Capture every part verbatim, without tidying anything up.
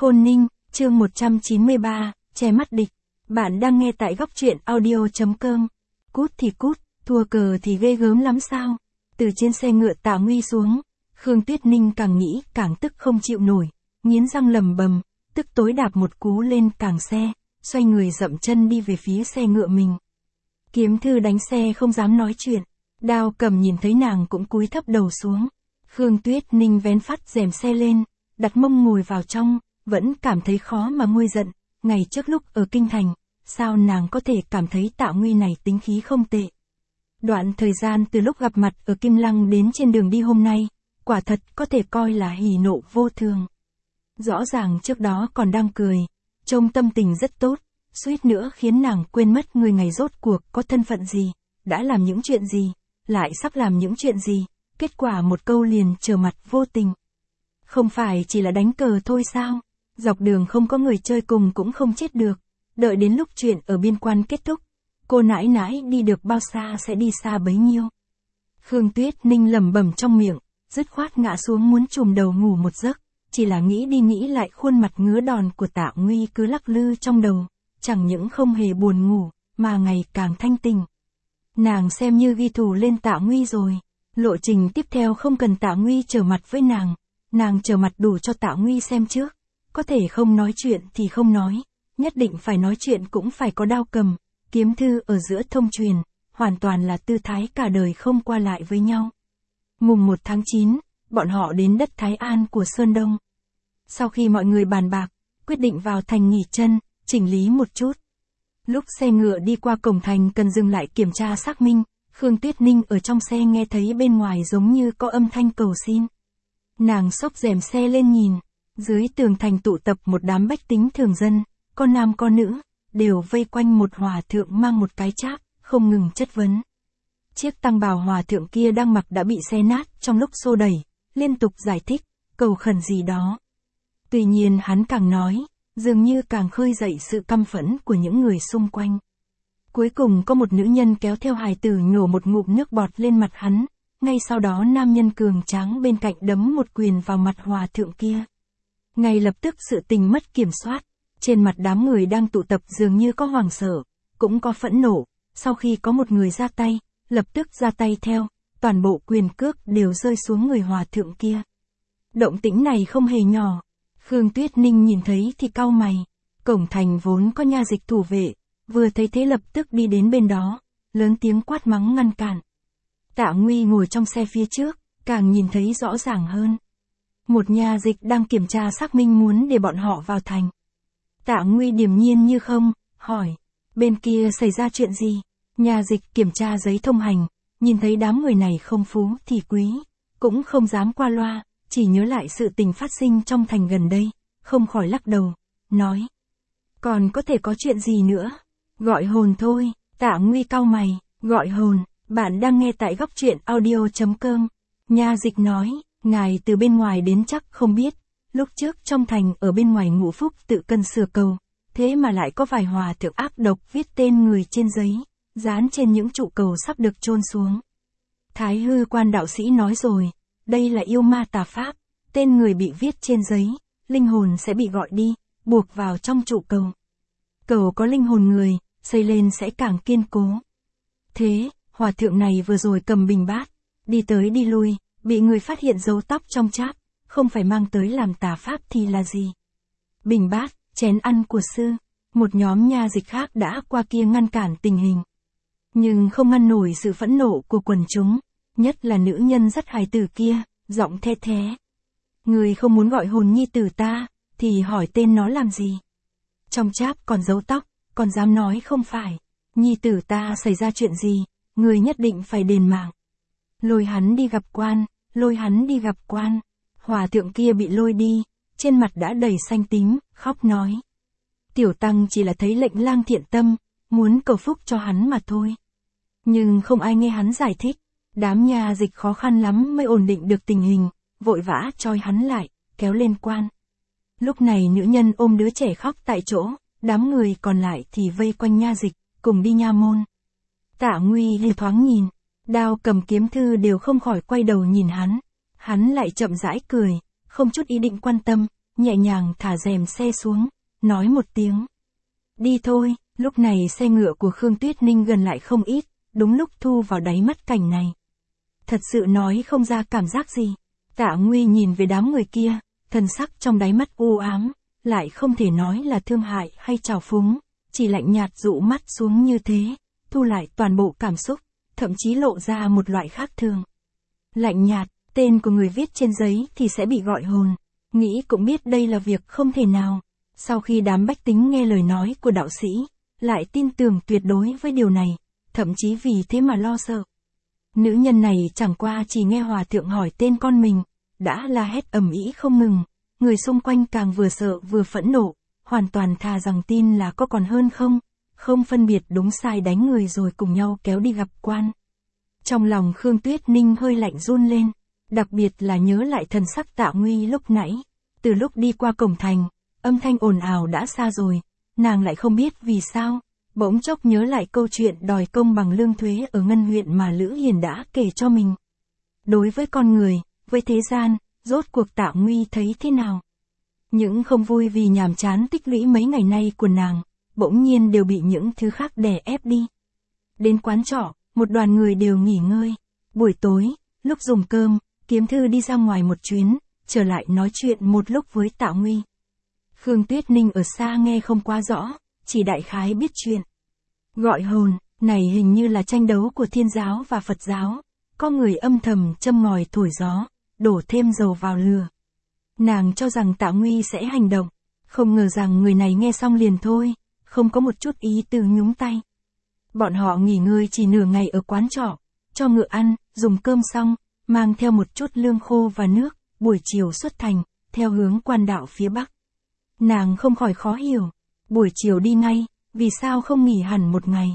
Khôn Ninh, chương một trăm chín mươi ba, che mắt địch. Bạn đang nghe tại góc truyện audio.com. Cút thì cút, thua cờ thì ghê gớm lắm sao? Từ trên xe ngựa Tạ Nguy xuống, Khương Tuyết Ninh càng nghĩ càng tức không chịu nổi, nghiến răng lầm bầm, tức tối đạp một cú lên càng xe, xoay người dậm chân đi về phía xe ngựa mình. Kiếm Thư đánh xe không dám nói chuyện, Đao Cầm nhìn thấy nàng cũng cúi thấp đầu xuống. Khương Tuyết Ninh vén phát rèm xe lên, đặt mông ngồi vào trong, vẫn cảm thấy khó mà nguôi giận. Ngày trước lúc ở Kinh Thành, sao nàng có thể cảm thấy Tạ Nguy này tính khí không tệ. Đoạn thời gian từ lúc gặp mặt ở Kim Lăng đến trên đường đi hôm nay, quả thật có thể coi là hỉ nộ vô thường. Rõ ràng trước đó còn đang cười, trông tâm tình rất tốt, suýt nữa khiến nàng quên mất người ngày rốt cuộc có thân phận gì, đã làm những chuyện gì, lại sắp làm những chuyện gì, kết quả một câu liền trở mặt vô tình. Không phải chỉ là đánh cờ thôi sao? Dọc đường không có người chơi cùng cũng không chết được, đợi đến lúc chuyện ở biên quan kết thúc, cô nãi nãi đi được bao xa sẽ đi xa bấy nhiêu. Khương Tuyết Ninh lẩm bẩm trong miệng, dứt khoát ngã xuống muốn chùm đầu ngủ một giấc, chỉ là nghĩ đi nghĩ lại khuôn mặt ngứa đòn của Tạ Nguy cứ lắc lư trong đầu, chẳng những không hề buồn ngủ, mà ngày càng thanh tình. Nàng xem như ghi thù lên Tạ Nguy rồi, lộ trình tiếp theo không cần Tạ Nguy trở mặt với nàng, nàng trở mặt đủ cho Tạ Nguy xem trước, có thể không nói chuyện thì không nói, nhất định phải nói chuyện cũng phải có Đao Cầm, Kiếm Thư ở giữa thông truyền, hoàn toàn là tư thái cả đời không qua lại với nhau. Mùng một tháng chín, bọn họ đến đất Thái An của Sơn Đông. Sau khi mọi người bàn bạc, quyết định vào thành nghỉ chân, chỉnh lý một chút. Lúc xe ngựa đi qua cổng thành cần dừng lại kiểm tra xác minh, Khương Tuyết Ninh ở trong xe nghe thấy bên ngoài giống như có âm thanh cầu xin. Nàng xốc rèm xe lên nhìn, dưới tường thành tụ tập một đám bách tính thường dân, con nam con nữ, đều vây quanh một hòa thượng mang một cái cháp, không ngừng chất vấn. Chiếc tăng bào hòa thượng kia đang mặc đã bị xé nát trong lúc xô đẩy, liên tục giải thích, cầu khẩn gì đó. Tuy nhiên hắn càng nói, dường như càng khơi dậy sự căm phẫn của những người xung quanh. Cuối cùng có một nữ nhân kéo theo hài tử nhổ một ngụm nước bọt lên mặt hắn, ngay sau đó nam nhân cường tráng bên cạnh đấm một quyền vào mặt hòa thượng kia. Ngay lập tức sự tình mất kiểm soát, trên mặt đám người đang tụ tập dường như có hoảng sợ, cũng có phẫn nộ, sau khi có một người ra tay, lập tức ra tay theo, toàn bộ quyền cước đều rơi xuống người hòa thượng kia. Động tĩnh này không hề nhỏ, Khương Tuyết Ninh nhìn thấy thì cau mày, cổng thành vốn có nha dịch thủ vệ, vừa thấy thế lập tức đi đến bên đó, lớn tiếng quát mắng ngăn cản. Tạ Nguy ngồi trong xe phía trước, càng nhìn thấy rõ ràng hơn. Một nha dịch đang kiểm tra xác minh muốn để bọn họ vào thành. Tạ Nguy điềm nhiên như không, hỏi, bên kia xảy ra chuyện gì? Nha dịch kiểm tra giấy thông hành, nhìn thấy đám người này không phú thì quý, cũng không dám qua loa, chỉ nhớ lại sự tình phát sinh trong thành gần đây, không khỏi lắc đầu, nói. Còn có thể có chuyện gì nữa? Gọi hồn thôi. Tạ Nguy cau mày, gọi hồn, bạn đang nghe tại góc truyện audio.com. Nha dịch nói, ngài từ bên ngoài đến chắc không biết, lúc trước trong thành ở bên ngoài Ngũ Phúc tự cân sửa cầu, thế mà lại có vài hòa thượng ác độc viết tên người trên giấy, dán trên những trụ cầu sắp được chôn xuống. Thái Hư Quan đạo sĩ nói rồi, đây là yêu ma tà pháp, tên người bị viết trên giấy, linh hồn sẽ bị gọi đi, buộc vào trong trụ cầu. Cầu có linh hồn người, xây lên sẽ càng kiên cố. Thế, hòa thượng này vừa rồi cầm bình bát, đi tới đi lui, bị người phát hiện dấu tóc trong cháp, không phải mang tới làm tà pháp thì là gì? Bình bát, chén ăn của sư, một nhóm nha dịch khác đã qua kia ngăn cản tình hình. Nhưng không ngăn nổi sự phẫn nộ của quần chúng, nhất là nữ nhân dắt hài tử kia, giọng the thé. Người không muốn gọi hồn nhi tử ta, thì hỏi tên nó làm gì? Trong cháp còn dấu tóc, còn dám nói không phải. Nhi tử ta xảy ra chuyện gì, người nhất định phải đền mạng. Lôi hắn đi gặp quan, lôi hắn đi gặp quan. Hòa thượng kia bị lôi đi, trên mặt đã đầy xanh tím, khóc nói. Tiểu tăng chỉ là thấy lệnh lang thiện tâm, muốn cầu phúc cho hắn mà thôi. Nhưng không ai nghe hắn giải thích, đám nha dịch khó khăn lắm mới ổn định được tình hình, vội vã trói hắn lại, kéo lên quan. Lúc này nữ nhân ôm đứa trẻ khóc tại chỗ, đám người còn lại thì vây quanh nha dịch, cùng đi nha môn. Tạ Nguy lìa thoáng nhìn, Đao Cầm Kiếm Thư đều không khỏi quay đầu nhìn hắn. Hắn lại chậm rãi cười, không chút ý định quan tâm, nhẹ nhàng thả rèm xe xuống, nói một tiếng. Đi thôi, lúc này xe ngựa của Khương Tuyết Ninh gần lại không ít, đúng lúc thu vào đáy mắt cảnh này. Thật sự nói không ra cảm giác gì. Tạ Nguy nhìn về đám người kia, thần sắc trong đáy mắt u ám, lại không thể nói là thương hại hay trào phúng, chỉ lạnh nhạt dụ mắt xuống như thế, thu lại toàn bộ cảm xúc, thậm chí lộ ra một loại khác thường. Lạnh nhạt, tên của người viết trên giấy thì sẽ bị gọi hồn, nghĩ cũng biết đây là việc không thể nào. Sau khi đám bách tính nghe lời nói của đạo sĩ, lại tin tưởng tuyệt đối với điều này, thậm chí vì thế mà lo sợ. Nữ nhân này chẳng qua chỉ nghe hòa thượng hỏi tên con mình, đã la hét ầm ĩ không ngừng, người xung quanh càng vừa sợ vừa phẫn nộ, hoàn toàn thà rằng tin là có còn hơn không, không phân biệt đúng sai đánh người rồi cùng nhau kéo đi gặp quan. Trong lòng Khương Tuyết Ninh hơi lạnh run lên, đặc biệt là nhớ lại thần sắc Tạ Nguy lúc nãy, từ lúc đi qua cổng thành, âm thanh ồn ào đã xa rồi, nàng lại không biết vì sao, bỗng chốc nhớ lại câu chuyện đòi công bằng lương thuế ở Ngân huyện mà Lữ Hiền đã kể cho mình. Đối với con người, với thế gian, rốt cuộc Tạ Nguy thấy thế nào? Những không vui vì nhàm chán tích lũy mấy ngày nay của nàng, bỗng nhiên đều bị những thứ khác đè ép đi. Đến quán trọ, một đoàn người đều nghỉ ngơi. Buổi tối, lúc dùng cơm, Kiếm Thư đi ra ngoài một chuyến, trở lại nói chuyện một lúc với Tạ Nguy. Khương Tuyết Ninh ở xa nghe không quá rõ, chỉ đại khái biết chuyện. Gọi hồn, này hình như là tranh đấu của Thiên giáo và Phật giáo, có người âm thầm châm ngòi thổi gió, đổ thêm dầu vào lửa. Nàng cho rằng Tạ Nguy sẽ hành động, không ngờ rằng người này nghe xong liền thôi, không có một chút ý từ nhúng tay. Bọn họ nghỉ ngơi chỉ nửa ngày ở quán trọ, cho ngựa ăn, dùng cơm xong, mang theo một chút lương khô và nước, buổi chiều xuất thành, theo hướng quan đạo phía bắc. Nàng không khỏi khó hiểu, buổi chiều đi ngay, vì sao không nghỉ hẳn một ngày.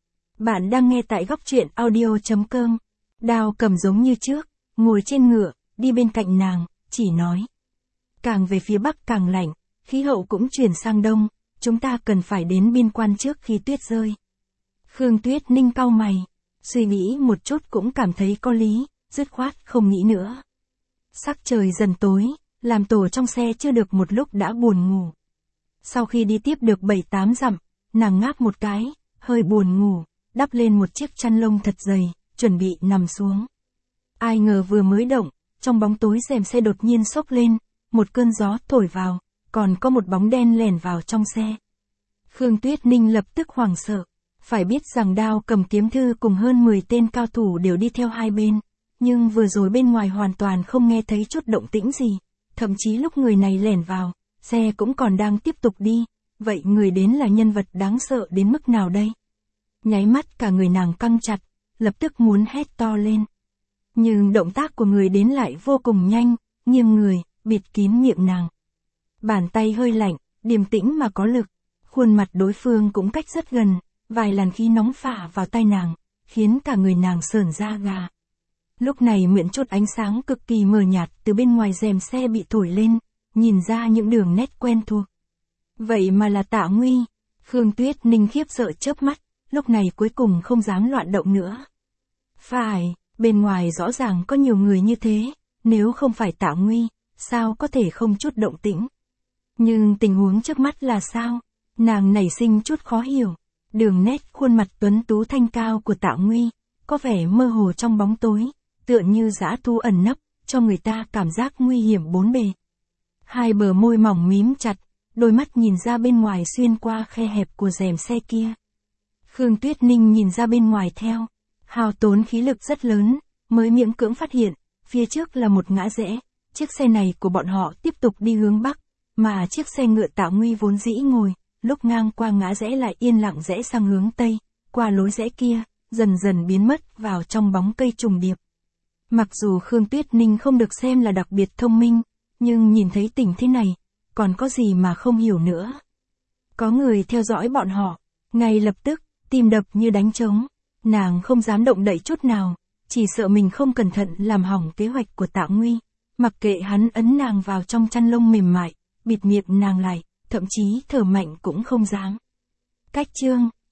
Bạn đang nghe tại góc truyện audio chấm com. Đao Cầm giống như trước, ngồi trên ngựa, đi bên cạnh nàng, chỉ nói. Càng về phía bắc càng lạnh, khí hậu cũng chuyển sang đông, chúng ta cần phải đến biên quan trước khi tuyết rơi. Khương Tuyết Ninh cau mày, suy nghĩ một chút cũng cảm thấy có lý, dứt khoát không nghĩ nữa. Sắc trời dần tối, làm tổ trong xe chưa được một lúc đã buồn ngủ. Sau khi đi tiếp được bảy tám dặm, nàng ngáp một cái, hơi buồn ngủ, đắp lên một chiếc chăn lông thật dày, chuẩn bị nằm xuống. Ai ngờ vừa mới động, trong bóng tối rèm xe đột nhiên xốc lên, một cơn gió thổi vào, còn có một bóng đen lẻn vào trong xe. Khương Tuyết Ninh lập tức hoảng sợ, phải biết rằng Đao Cầm Kiếm Thư cùng hơn mười tên cao thủ đều đi theo hai bên, nhưng vừa rồi bên ngoài hoàn toàn không nghe thấy chút động tĩnh gì, thậm chí lúc người này lẻn vào, xe cũng còn đang tiếp tục đi, vậy người đến là nhân vật đáng sợ đến mức nào đây? Nháy mắt cả người nàng căng chặt, lập tức muốn hét to lên. Nhưng động tác của người đến lại vô cùng nhanh, nghiêng người, bịt kín miệng nàng. Bàn tay hơi lạnh, điềm tĩnh mà có lực, khuôn mặt đối phương cũng cách rất gần, vài làn khí nóng phả vào tai nàng, khiến cả người nàng sởn da gà. Lúc này mượn chút ánh sáng cực kỳ mờ nhạt từ bên ngoài rèm xe bị thổi lên, nhìn ra những đường nét quen thuộc. Vậy mà là Tạ Nguy. Khương Tuyết Ninh khiếp sợ chớp mắt, lúc này cuối cùng không dám loạn động nữa. Phải, bên ngoài rõ ràng có nhiều người như thế, nếu không phải Tạ Nguy, sao có thể không chút động tĩnh. Nhưng tình huống trước mắt là sao? Nàng nảy sinh chút khó hiểu. Đường nét khuôn mặt tuấn tú thanh cao của Tạ Nguy, có vẻ mơ hồ trong bóng tối, tựa như dã thú ẩn nấp, cho người ta cảm giác nguy hiểm bốn bề. Hai bờ môi mỏng mím chặt, đôi mắt nhìn ra bên ngoài xuyên qua khe hẹp của rèm xe kia. Khương Tuyết Ninh nhìn ra bên ngoài theo, hao tốn khí lực rất lớn, mới miễn cưỡng phát hiện, phía trước là một ngã rẽ, chiếc xe này của bọn họ tiếp tục đi hướng bắc, mà chiếc xe ngựa Tạ Nguy vốn dĩ ngồi, lúc ngang qua ngã rẽ lại yên lặng rẽ sang hướng tây, qua lối rẽ kia, dần dần biến mất vào trong bóng cây trùng điệp. Mặc dù Khương Tuyết Ninh không được xem là đặc biệt thông minh, nhưng nhìn thấy tình thế này, còn có gì mà không hiểu nữa. Có người theo dõi bọn họ, ngay lập tức, tim đập như đánh trống, nàng không dám động đậy chút nào, chỉ sợ mình không cẩn thận làm hỏng kế hoạch của Tạ Nguy, mặc kệ hắn ấn nàng vào trong chăn lông mềm mại, bịt miệng nàng lại, thậm chí thở mạnh cũng không dám. Cách chương